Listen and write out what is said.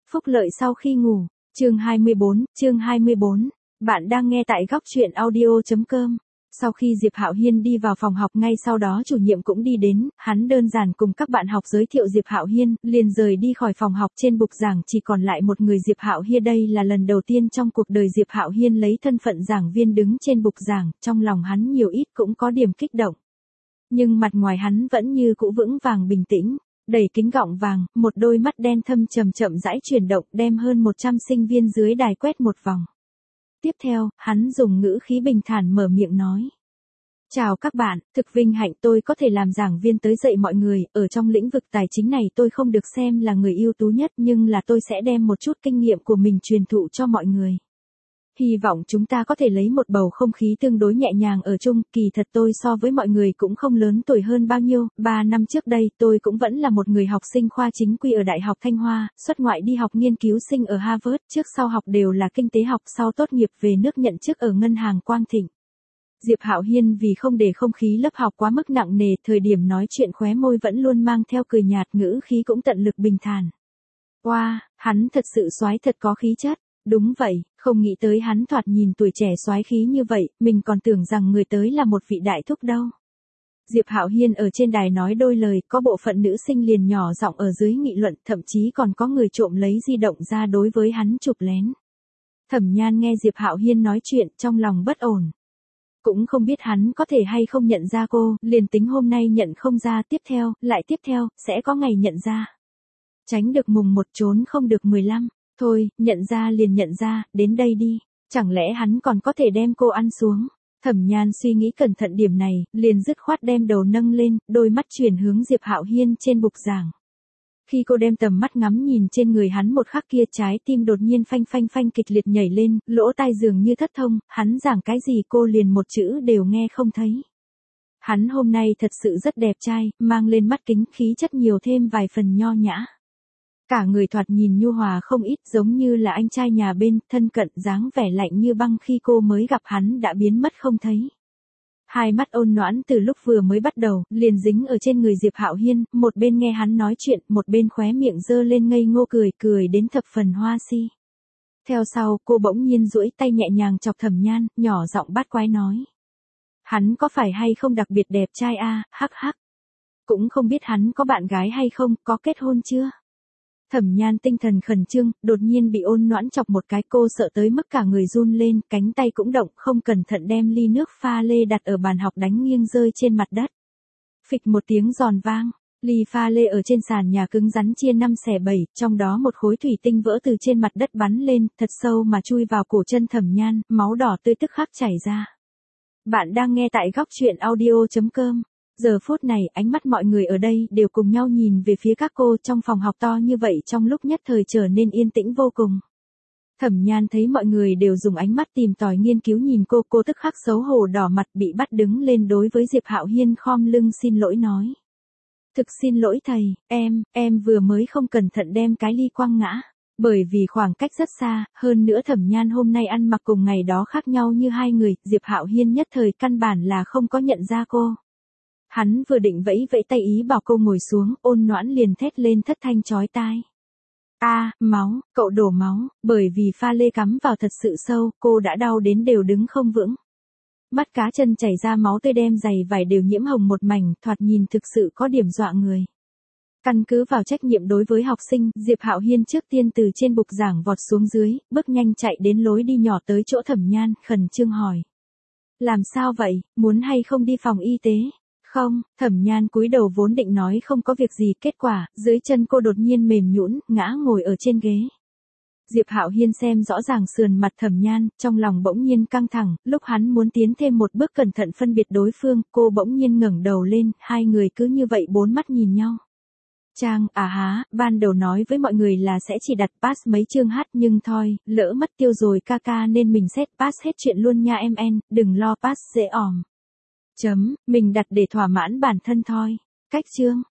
Phúc lợi sau khi ngủ, chương 24, bạn đang nghe tại góc truyện audio.com. Sau khi Diệp Hạo Hiên đi vào phòng học ngay sau đó chủ nhiệm cũng đi đến, hắn đơn giản cùng các bạn học giới thiệu Diệp Hạo Hiên, liền rời đi khỏi phòng học. Trên bục giảng chỉ còn lại một người Diệp Hạo Hiên, đây là lần đầu tiên trong cuộc đời Diệp Hạo Hiên lấy thân phận giảng viên đứng trên bục giảng, trong lòng hắn nhiều ít cũng có điểm kích động. Nhưng mặt ngoài hắn vẫn như cũ vững vàng bình tĩnh. Đẩy kính gọng vàng, một đôi mắt đen thâm chậm rãi chuyển động, đem hơn 100 sinh viên dưới đài quét một vòng. Tiếp theo, hắn dùng ngữ khí bình thản mở miệng nói. Chào các bạn, thực vinh hạnh tôi có thể làm giảng viên tới dạy mọi người, ở trong lĩnh vực tài chính này tôi không được xem là người ưu tú nhất nhưng là tôi sẽ đem một chút kinh nghiệm của mình truyền thụ cho mọi người. Hy vọng chúng ta có thể lấy một bầu không khí tương đối nhẹ nhàng ở chung, kỳ thật tôi so với mọi người cũng không lớn tuổi hơn bao nhiêu, 3 năm trước đây tôi cũng vẫn là một người học sinh khoa chính quy ở Đại học Thanh Hoa, xuất ngoại đi học nghiên cứu sinh ở Harvard, trước sau học đều là kinh tế học, sau tốt nghiệp về nước nhận chức ở ngân hàng Quang Thịnh. Diệp Hạo Hiên vì không để không khí lớp học quá mức nặng nề, thời điểm nói chuyện khóe môi vẫn luôn mang theo cười nhạt, ngữ khí cũng tận lực bình thản. Wow, hắn thật sự soái, thật có khí chất. Đúng vậy, không nghĩ tới hắn thoạt nhìn tuổi trẻ soái khí như vậy, mình còn tưởng rằng người tới là một vị đại thúc đâu. Diệp Hạo Hiên ở trên đài nói đôi lời, có bộ phận nữ sinh liền nhỏ giọng ở dưới nghị luận, thậm chí còn có người trộm lấy di động ra đối với hắn chụp lén. Thẩm Nhan nghe Diệp Hạo Hiên nói chuyện, trong lòng bất ổn. Cũng không biết hắn có thể hay không nhận ra cô, liền tính hôm nay nhận không ra, tiếp theo, sẽ có ngày nhận ra. Tránh được mùng 1 trốn không được 15. Thôi, nhận ra liền nhận ra, đến đây đi. Chẳng lẽ hắn còn có thể đem cô ăn xuống? Thẩm Nhan suy nghĩ cẩn thận điểm này, liền dứt khoát đem đầu nâng lên, đôi mắt chuyển hướng Diệp Hạo Hiên trên bục giảng. Khi cô đem tầm mắt ngắm nhìn trên người hắn một khắc kia, trái tim đột nhiên phanh kịch liệt nhảy lên, lỗ tai dường như thất thông, hắn giảng cái gì cô liền một chữ đều nghe không thấy. Hắn hôm nay thật sự rất đẹp trai, mang lên mắt kính, khí chất nhiều thêm vài phần nho nhã. Cả người thoạt nhìn nhu hòa không ít, giống như là anh trai nhà bên, thân cận, dáng vẻ lạnh như băng, khi cô mới gặp hắn đã biến mất không thấy. Hai mắt ôn noãn từ lúc vừa mới bắt đầu, liền dính ở trên người Diệp Hạo Hiên, một bên nghe hắn nói chuyện, một bên khóe miệng giơ lên ngây ngô cười đến thập phần hoa si. Theo sau, cô bỗng nhiên duỗi tay nhẹ nhàng chọc Thẩm Nhan, nhỏ giọng bát quái nói. Hắn có phải hay không đặc biệt đẹp trai a, hắc hắc. Cũng không biết hắn có bạn gái hay không, có kết hôn chưa? Thẩm Nhan tinh thần khẩn trương, đột nhiên bị ôn noãn chọc một cái, cô sợ tới mức cả người run lên, cánh tay cũng động, không cẩn thận đem ly nước pha lê đặt ở bàn học đánh nghiêng rơi trên mặt đất. Phịch một tiếng giòn vang, ly pha lê ở trên sàn nhà cứng rắn chia 5/7, trong đó một khối thủy tinh vỡ từ trên mặt đất bắn lên, thật sâu mà chui vào cổ chân Thẩm Nhan, máu đỏ tươi tức khắc chảy ra. Bạn đang nghe tại góc truyện audio.com. Giờ phút này, ánh mắt mọi người ở đây đều cùng nhau nhìn về phía các cô, trong phòng học to như vậy trong lúc nhất thời trở nên yên tĩnh vô cùng. Thẩm Nhan thấy mọi người đều dùng ánh mắt tìm tòi nghiên cứu nhìn cô tức khắc xấu hổ đỏ mặt, bị bắt đứng lên đối với Diệp Hạo Hiên khom lưng xin lỗi nói. Thực xin lỗi thầy, em vừa mới không cẩn thận đem cái ly quăng ngã. Bởi vì khoảng cách rất xa, hơn nữa Thẩm Nhan hôm nay ăn mặc cùng ngày đó khác nhau như hai người, Diệp Hạo Hiên nhất thời căn bản là không có nhận ra cô. Hắn vừa định vẫy tay ý bảo cô ngồi xuống, ôn noãn liền thét lên thất thanh chói tai. Máu, cậu đổ máu, bởi vì pha lê cắm vào thật sự sâu, cô đã đau đến đều đứng không vững. Mắt cá chân chảy ra máu tươi, đem giày vải đều nhiễm hồng một mảnh, thoạt nhìn thực sự có điểm dọa người. Căn cứ vào trách nhiệm đối với học sinh, Diệp Hạo Hiên trước tiên từ trên bục giảng vọt xuống dưới, bước nhanh chạy đến lối đi nhỏ tới chỗ Thẩm Nhan, khẩn trương hỏi. Làm sao vậy, muốn hay không đi phòng y tế? Không, Thẩm Nhan cúi đầu vốn định nói không có việc gì, kết quả, dưới chân cô đột nhiên mềm nhũn, ngã ngồi ở trên ghế. Diệp Hạo Hiên xem rõ ràng sườn mặt Thẩm Nhan, trong lòng bỗng nhiên căng thẳng, lúc hắn muốn tiến thêm một bước cẩn thận phân biệt đối phương, cô bỗng nhiên ngẩng đầu lên, hai người cứ như vậy bốn mắt nhìn nhau. Ban đầu nói với mọi người là sẽ chỉ đặt pass mấy chương hát, nhưng thôi, lỡ mất tiêu rồi ca nên mình xét pass hết chuyện luôn nha em, đừng lo pass dễ ỏm. Mình đặt để thỏa mãn bản thân thôi. Cách chương,